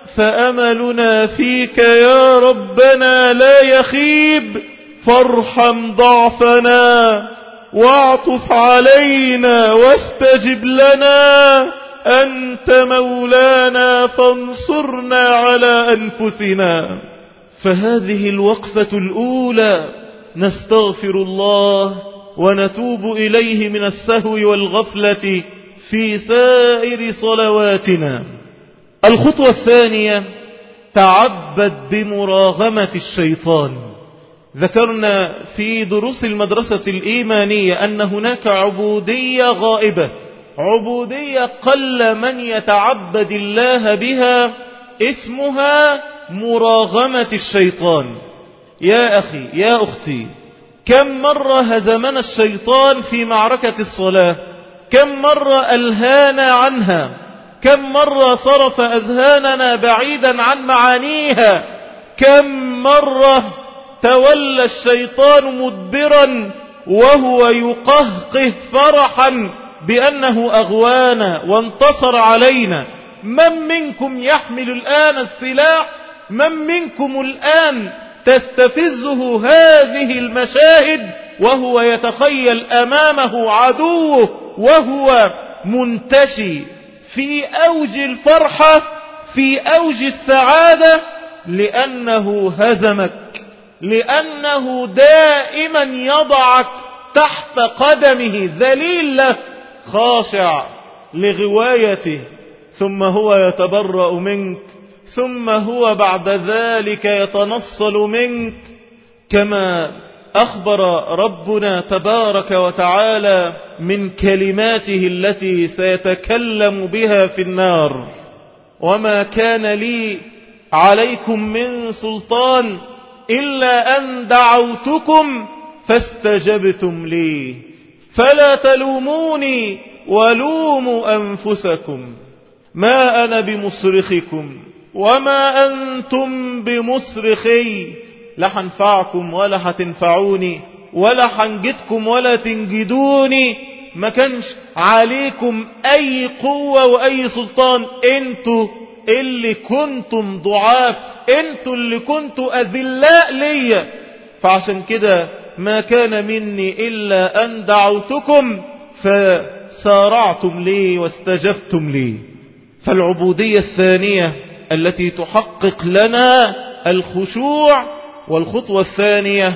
فأملنا فيك يا ربنا لا يخيب، فارحم ضعفنا واعطف علينا واستجب لنا. أنت مولانا فانصرنا على أنفسنا. فهذه الوقفة الأولى نستغفر الله ونتوب إليه من السهو والغفلة في سائر صلواتنا. الخطوة الثانية تعبد بمراغمة الشيطان. ذكرنا في دروس المدرسة الإيمانية أن هناك عبودية غائبة، عبودية قل من يتعبد الله بها، اسمها مراغمة الشيطان. يا أخي يا أختي، كم مرة هزمنا الشيطان في معركة الصلاة؟ كم مرة ألهانا عنها؟ كم مرة صرف أذهاننا بعيدا عن معانيها؟ كم مرة تولى الشيطان مدبرا وهو يقهقه فرحا بأنه أغوانا وانتصر علينا؟ من منكم يحمل الآن السلاح؟ من منكم الآن تستفزه هذه المشاهد وهو يتخيل أمامه عدوه وهو منتشي في أوج الفرحة في أوج السعادة؟ لأنه هزمك، لأنه دائما يضعك تحت قدمه ذليل له خاشع لغوايته، ثم هو يتبرأ منك، ثم هو بعد ذلك يتنصل منك، كما أخبر ربنا تبارك وتعالى من كلماته التي سيتكلم بها في النار: وما كان لي عليكم من سلطان إلا أن دعوتكم فاستجبتم لي فلا تلوموني ولوموا أنفسكم ما أنا بمصرخكم وما أنتم بمصرخي، لا هنفعكم ولا هتنفعوني ولا هنجدكم ولا تنجدوني، ما كانش عليكم أي قوة وأي سلطان، انتوا اللي كنتم ضعاف، انتوا اللي كنتوا أذلاء ليا، فعشان كده ما كان مني إلا أن دعوتكم فسارعتم لي واستجبتم لي. فالعبودية الثانية التي تحقق لنا الخشوع، والخطوة الثانية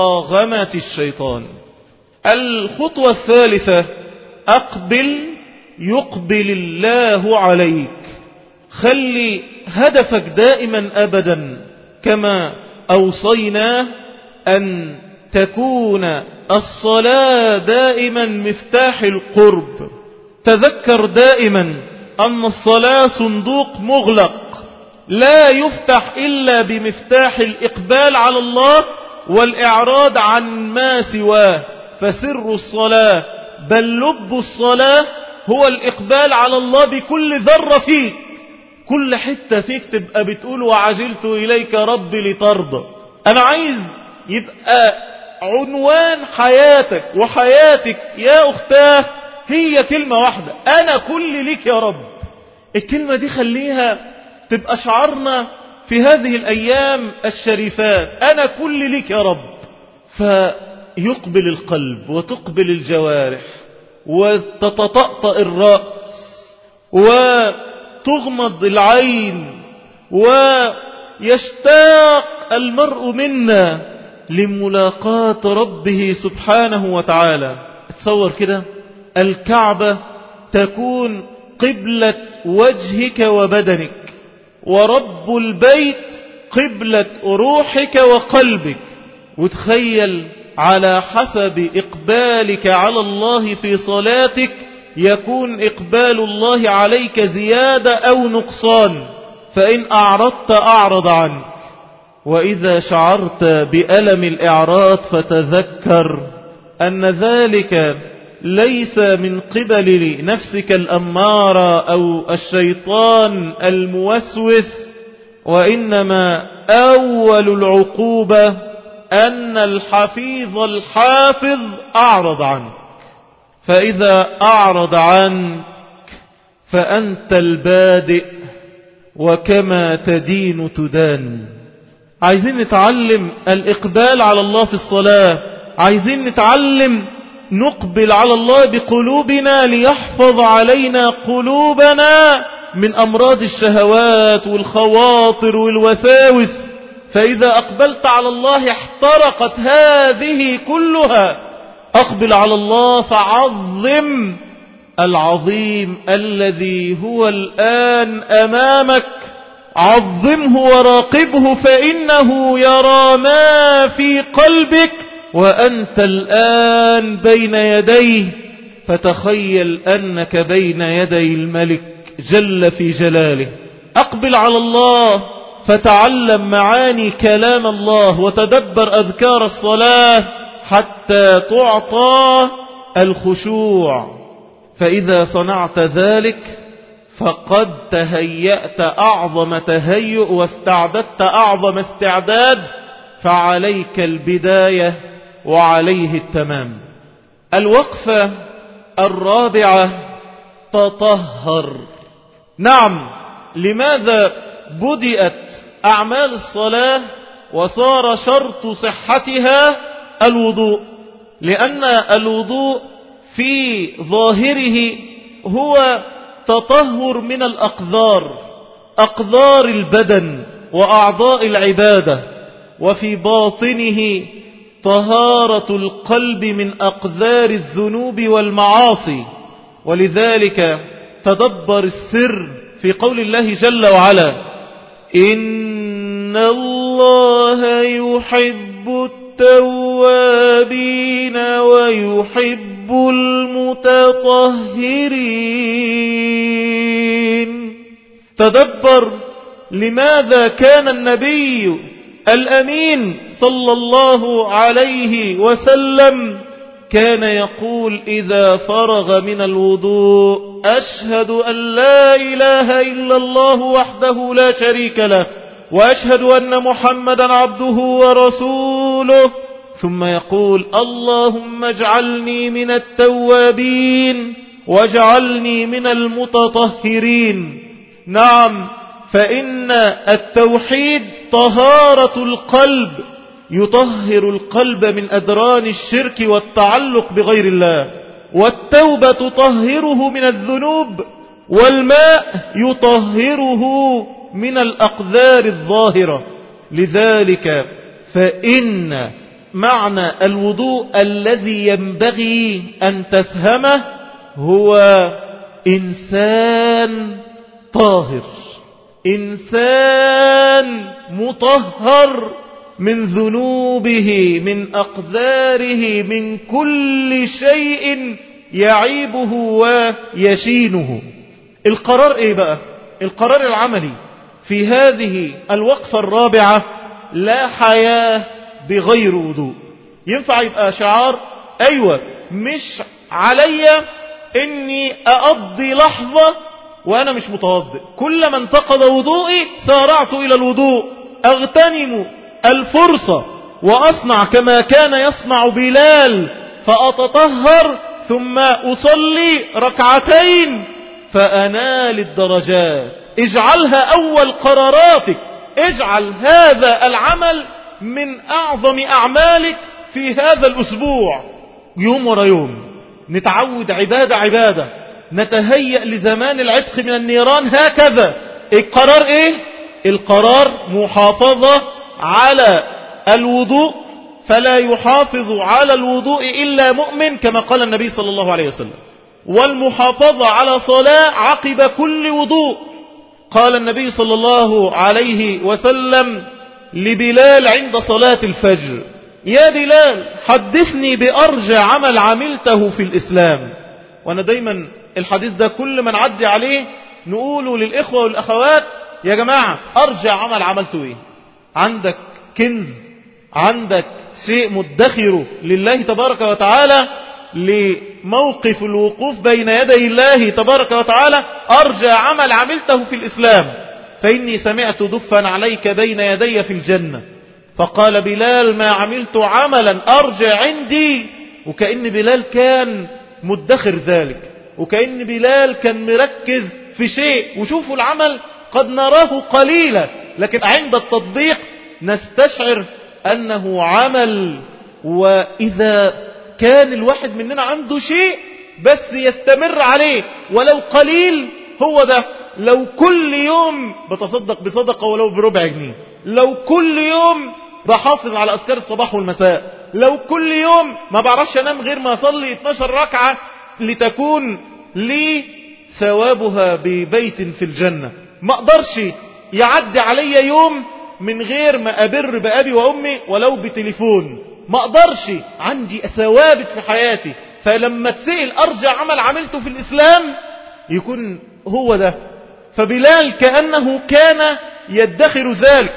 مراغمة الشيطان. الخطوة الثالثة: أقبل يقبل الله عليك. خلي هدفك دائما أبدا كما أوصيناه أن تكون الصلاة دائما مفتاح القرب. تذكر دائما أن الصلاة صندوق مغلق لا يفتح إلا بمفتاح الإقبال على الله والإعراض عن ما سواه. فسر الصلاة بل لب الصلاة هو الإقبال على الله بكل ذرة فيك. كل حتة فيك تبقى بتقول وعجلت إليك ربي لترضى. أنا عايز يبقى عنوان حياتك وحياتك يا أختاه هي كلمة واحدة: أنا كل ليك يا رب. الكلمة دي خليها تبقى شعارنا في هذه الأيام الشريفات: أنا كل ليك يا رب. فيقبل القلب وتقبل الجوارح وتتطأطأ الرأس وتغمض العين ويشتاق المرء منا لملاقاة ربه سبحانه وتعالى. تصور كده الكعبة تكون قبلة وجهك وبدنك، ورب البيت قبلة روحك وقلبك. وتخيل على حسب إقبالك على الله في صلاتك يكون إقبال الله عليك زيادة أو نقصان. فإن أعرضت أعرض عنك، وإذا شعرت بألم الإعراض فتذكر أن ذلك ليس من قبل نفسك الأمارة أو الشيطان الموسوس، وإنما أول العقوبة أن الحفيظ الحافظ أعرض عنك. فإذا أعرض عنك فأنت البادئ، وكما تدين تدان. عايزين نتعلم الإقبال على الله في الصلاة، عايزين نتعلم نقبل على الله بقلوبنا ليحفظ علينا قلوبنا من أمراض الشهوات والخواطر والوساوس. فإذا أقبلت على الله احترقت هذه كلها. أقبل على الله فعظم العظيم الذي هو الآن أمامك، عظمه وراقبه فإنه يرى ما في قلبك وأنت الآن بين يديه. فتخيل أنك بين يدي الملك جل في جلاله. أقبل على الله فتعلم معاني كلام الله وتدبر أذكار الصلاة حتى تعطى الخشوع. فإذا صنعت ذلك فقد تهيأت أعظم تهيؤ واستعددت أعظم استعداد. فعليك البداية وعليه التمام. الوقفة الرابعة: تطهر. نعم، لماذا بدأت أعمال الصلاة وصار شرط صحتها الوضوء؟ لأن الوضوء في ظاهره هو تطهر من الأقذار، أقذار البدن وأعضاء العبادة، وفي باطنه طهارة القلب من أقذار الذنوب والمعاصي. ولذلك تدبر السر في قول الله جل وعلا: إن الله يحب التوابين ويحب المتطهرين. تدبر لماذا كان النبي الأمين صلى الله عليه وسلم كان يقول إذا فرغ من الوضوء: أشهد أن لا إله إلا الله وحده لا شريك له، وأشهد أن محمدا عبده ورسوله. ثم يقول: اللهم اجعلني من التوابين واجعلني من المتطهرين. نعم، فإن التوحيد طهارة القلب، يطهر القلب من أدران الشرك والتعلق بغير الله، والتوبة تطهره من الذنوب، والماء يطهره من الأقذار الظاهرة. لذلك فإن معنى الوضوء الذي ينبغي أن تفهمه هو إنسان طاهر، إنسان مطهر من ذنوبه، من أقداره، من كل شيء يعيبه ويشينه. القرار إيه بقى؟ القرار العملي في هذه الوقفة الرابعة: لا حياة بغير وضوء. ينفع يبقى شعار؟ أيوة، مش علي إني أقضي لحظة وأنا مش متوضئ، كل من انتقض وضوئي سارعت إلى الوضوء، أغتنم الفرصة وأصنع كما كان يصنع بلال، فأتطهر ثم أصلي ركعتين فأنال الدرجات. اجعلها أول قراراتك، اجعل هذا العمل من أعظم أعمالك في هذا الأسبوع، يوم ورا يوم نتعود عبادة عبادة، نتهيأ لزمان العتق من النيران. هكذا القرار إيه؟ القرار محافظة على الوضوء، فلا يحافظ على الوضوء إلا مؤمن كما قال النبي صلى الله عليه وسلم، والمحافظة على صلاة عقب كل وضوء. قال النبي صلى الله عليه وسلم لبلال عند صلاة الفجر: يا بلال حدثني بأرجى عمل عملته في الإسلام. وانا دايما الحديث ده كل من عدي عليه نقوله للإخوة والأخوات: يا جماعة أرجى عمل عملته إيه؟ عندك كنز، عندك شيء مدخره لله تبارك وتعالى لموقف الوقوف بين يدي الله تبارك وتعالى، أرجى عمل عملته في الإسلام، فإني سمعت دفا عليك بين يدي في الجنة. فقال بلال: ما عملت عملا أرجى عندي. وكأن بلال كان مدخر ذلك، وكأن بلال كان مركز في شيء. وشوفوا العمل قد نراه قليلا، لكن عند التطبيق نستشعر أنه عمل. وإذا كان الواحد مننا عنده شيء بس يستمر عليه ولو قليل، هو ده. لو كل يوم بتصدق بصدقة ولو بربع جنيه، لو كل يوم بحافظ على أذكار الصباح والمساء، لو كل يوم ما بعرفش أنام غير ما أصلي اتناشر ركعة لتكون لي ثوابها ببيت في الجنة، ما أقدرش يعدي علي يوم من غير ما أبر بأبي وأمي ولو بتليفون، ما أقدرش، عندي ثوابت في حياتي. فلما تسأل أرجى عمل عملته في الإسلام يكون هو ده. فبلال كأنه كان يدخر ذلك،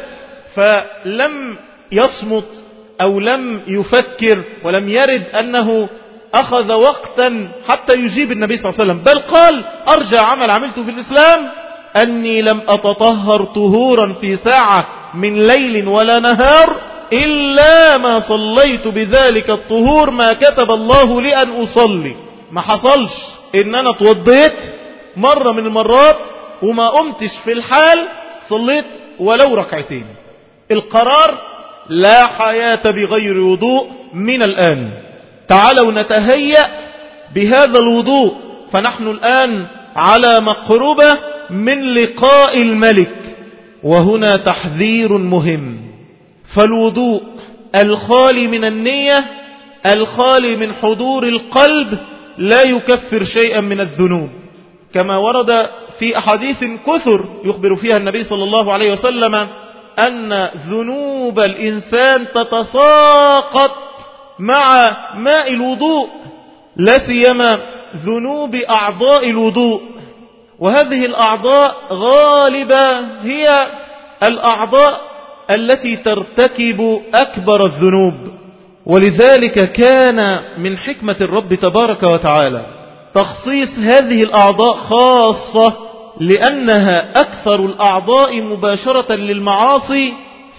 فلم يصمت أو لم يفكر ولم يرد أنه أخذ وقتا حتى يجيب النبي صلى الله عليه وسلم، بل قال: أرجى عمل عملته في الإسلام أني لم أتطهر طهورا في ساعة من ليل ولا نهار إلا ما صليت بذلك الطهور ما كتب الله لي أن أصلي. ما حصلش إن أنا توضيت مرة من المرات وما قمتش في الحال صليت ولو ركعتين. القرار: لا حياة بغير وضوء من الآن. تعالوا نتهيأ بهذا الوضوء، فنحن الآن على مقربة من لقاء الملك. وهنا تحذير مهم، فالوضوء الخالي من النية، الخالي من حضور القلب، لا يكفر شيئا من الذنوب، كما ورد في أحاديث كثر يخبر فيها النبي صلى الله عليه وسلم أن ذنوب الإنسان تتساقط مع ماء الوضوء، لا سيما ذنوب أعضاء الوضوء. وهذه الأعضاء غالبا هي الأعضاء التي ترتكب أكبر الذنوب. ولذلك كان من حكمة الرب تبارك وتعالى تخصيص هذه الأعضاء خاصة، لأنها أكثر الأعضاء مباشرة للمعاصي،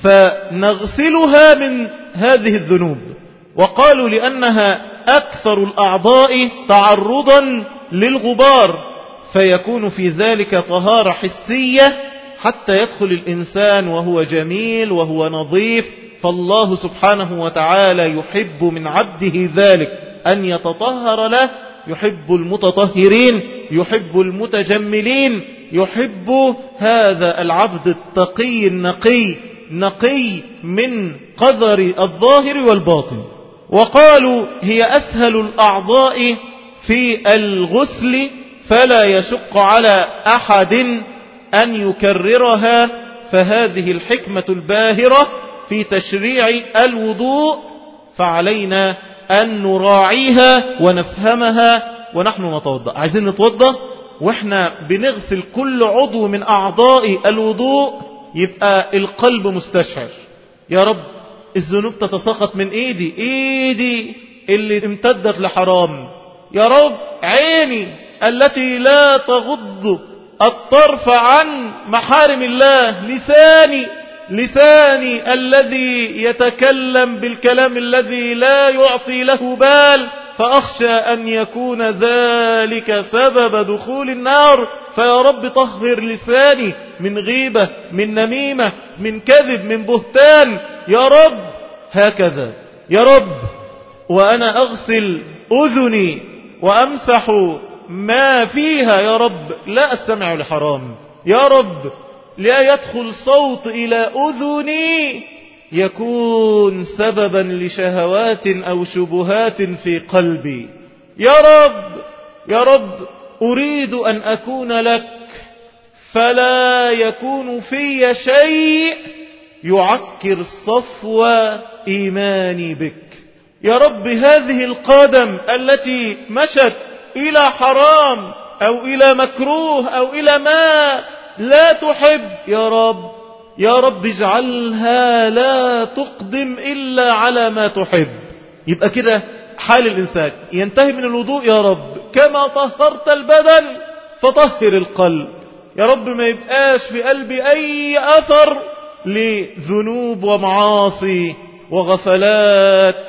فنغسلها من هذه الذنوب. وقالوا لأنها أكثر الأعضاء تعرضا للغبار، فيكون في ذلك طهارة حسية حتى يدخل الإنسان وهو جميل وهو نظيف. فالله سبحانه وتعالى يحب من عبده ذلك أن يتطهر له، يحب المتطهرين، يحب المتجملين، يحب هذا العبد التقي النقي، نقي من قذر الظاهر والباطن. وقالوا هي أسهل الأعضاء في الغسل، فلا يشق على أحد أن يكررها. فهذه الحكمة الباهرة في تشريع الوضوء، فعلينا أن نراعيها ونفهمها ونحن نتوضأ. عايزين نتوضأ وإحنا بنغسل كل عضو من أعضاء الوضوء، يبقى القلب مستشعر: يا رب الذنوب تتساقط من إيدي، إيدي اللي امتدت لحرام، يا رب عيني التي لا تغض الطرف عن محارم الله، لساني لساني الذي يتكلم بالكلام الذي لا يعطي له بال، فأخشى أن يكون ذلك سبب دخول النار. فيا رب طهر لساني من غيبة، من نميمة، من كذب، من بهتان، يا رب. هكذا يا رب. وأنا أغسل أذني وأمسح ما فيها، يا رب لا أستمع لحرام، يا رب لا يدخل صوت إلى أذني يكون سببا لشهوات أو شبهات في قلبي، يا رب يا رب أريد أن أكون لك، فلا يكون في شيء يعكر صفو إيماني بك. يا رب هذه القدم التي مشت إلى حرام أو إلى مكروه أو إلى ما لا تحب، يا رب يا رب اجعلها لا تقدم إلا على ما تحب. يبقى كده حال الإنسان ينتهي من الوضوء: يا رب كما طهرت البدن فطهر القلب، يا رب ما يبقاش في قلبي أي أثر لذنوب ومعاصي وغفلات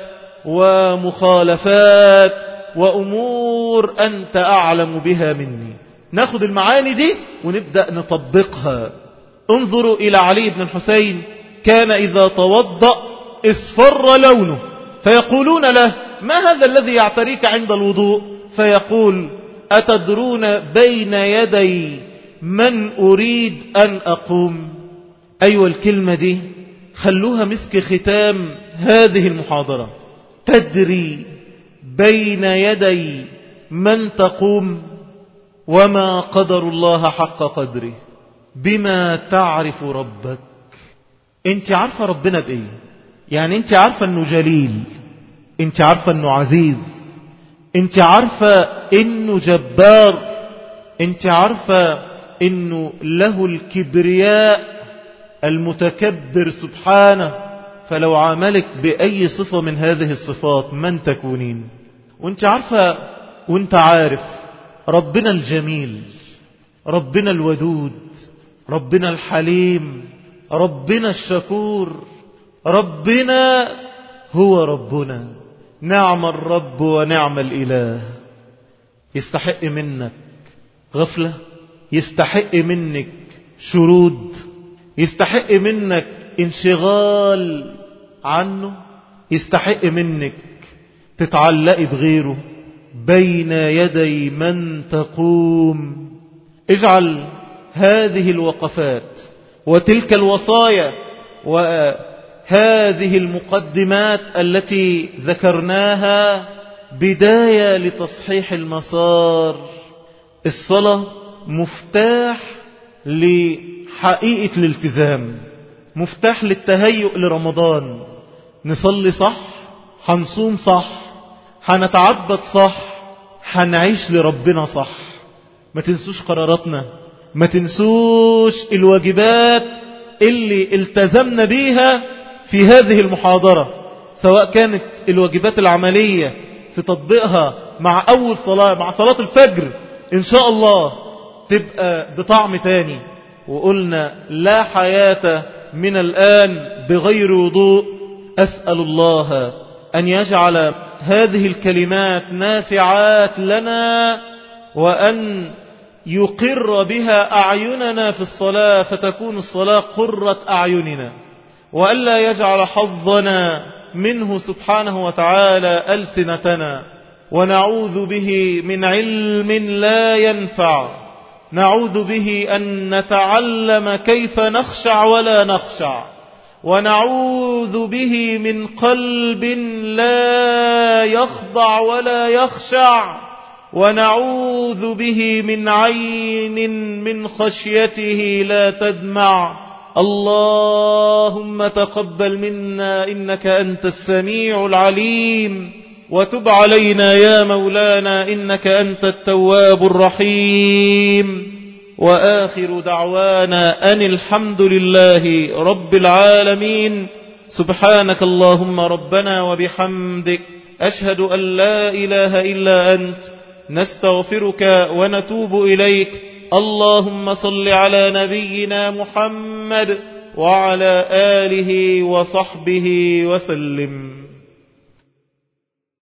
ومخالفات وأمور أنت أعلم بها مني. ناخد المعاني دي ونبدأ نطبقها. انظروا إلى علي بن الحسين، كان إذا توضأ اصفر لونه، فيقولون له: ما هذا الذي يعتريك عند الوضوء؟ فيقول: أتدرون بين يدي من أريد أن أقوم؟ أيوة الكلمة دي خلوها مسك ختام هذه المحاضرة. تدري بين يدي من تقوم؟ وما قدر الله حق قدره. بما تعرف ربك؟ انت عارفة ربنا بإيه؟ يعني انت عارفة انه جليل، انت عارفة انه عزيز، انت عارفة انه جبار، انت عارفة انه له الكبرياء المتكبر سبحانه. فلو عاملك بأي صفة من هذه الصفات من تكونين؟ وانت عارفة وانت عارف ربنا الجميل، ربنا الودود، ربنا الحليم، ربنا الشكور، ربنا هو ربنا. نعم الرب ونعم الإله. يستحق منك غفلة؟ يستحق منك شرود؟ يستحق منك انشغال عنه؟ يستحق منك تتعلق بغيره؟ بين يدي من تقوم؟ اجعل هذه الوقفات وتلك الوصايا وهذه المقدمات التي ذكرناها بداية لتصحيح المسار. الصلاة مفتاح لحقيقة الالتزام، مفتاح للتهيؤ لرمضان. نصلي صح، هنصوم صح، هنتعبد صح، هنعيش لربنا صح. ما تنسوش قراراتنا، ما تنسوش الواجبات اللي التزمنا بيها في هذه المحاضرة، سواء كانت الواجبات العملية في تطبيقها مع أول صلاة، مع صلاة الفجر إن شاء الله تبقى بطعم تاني. وقلنا لا حياة من الآن بغير وضوء. أسأل الله أن يجعل هذه الكلمات نافعات لنا، وأن يقر بها أعيننا في الصلاة فتكون الصلاة قرة أعيننا، وألا يجعل حظنا منه سبحانه وتعالى ألسنتنا. ونعوذ به من علم لا ينفع، نعوذ به أن نتعلم كيف نخشع ولا نخشع، ونعوذ به من قلب لا يخضع ولا يخشع، ونعوذ به من عين من خشيته لا تدمع. اللهم تقبل منا إنك أنت السميع العليم، وتب علينا يا مولانا إنك أنت التواب الرحيم. وآخر دعوانا أن الحمد لله رب العالمين. سبحانك اللهم ربنا وبحمدك، أشهد أن لا إله إلا أنت، نستغفرك ونتوب إليك. اللهم صل على نبينا محمد وعلى آله وصحبه وسلم.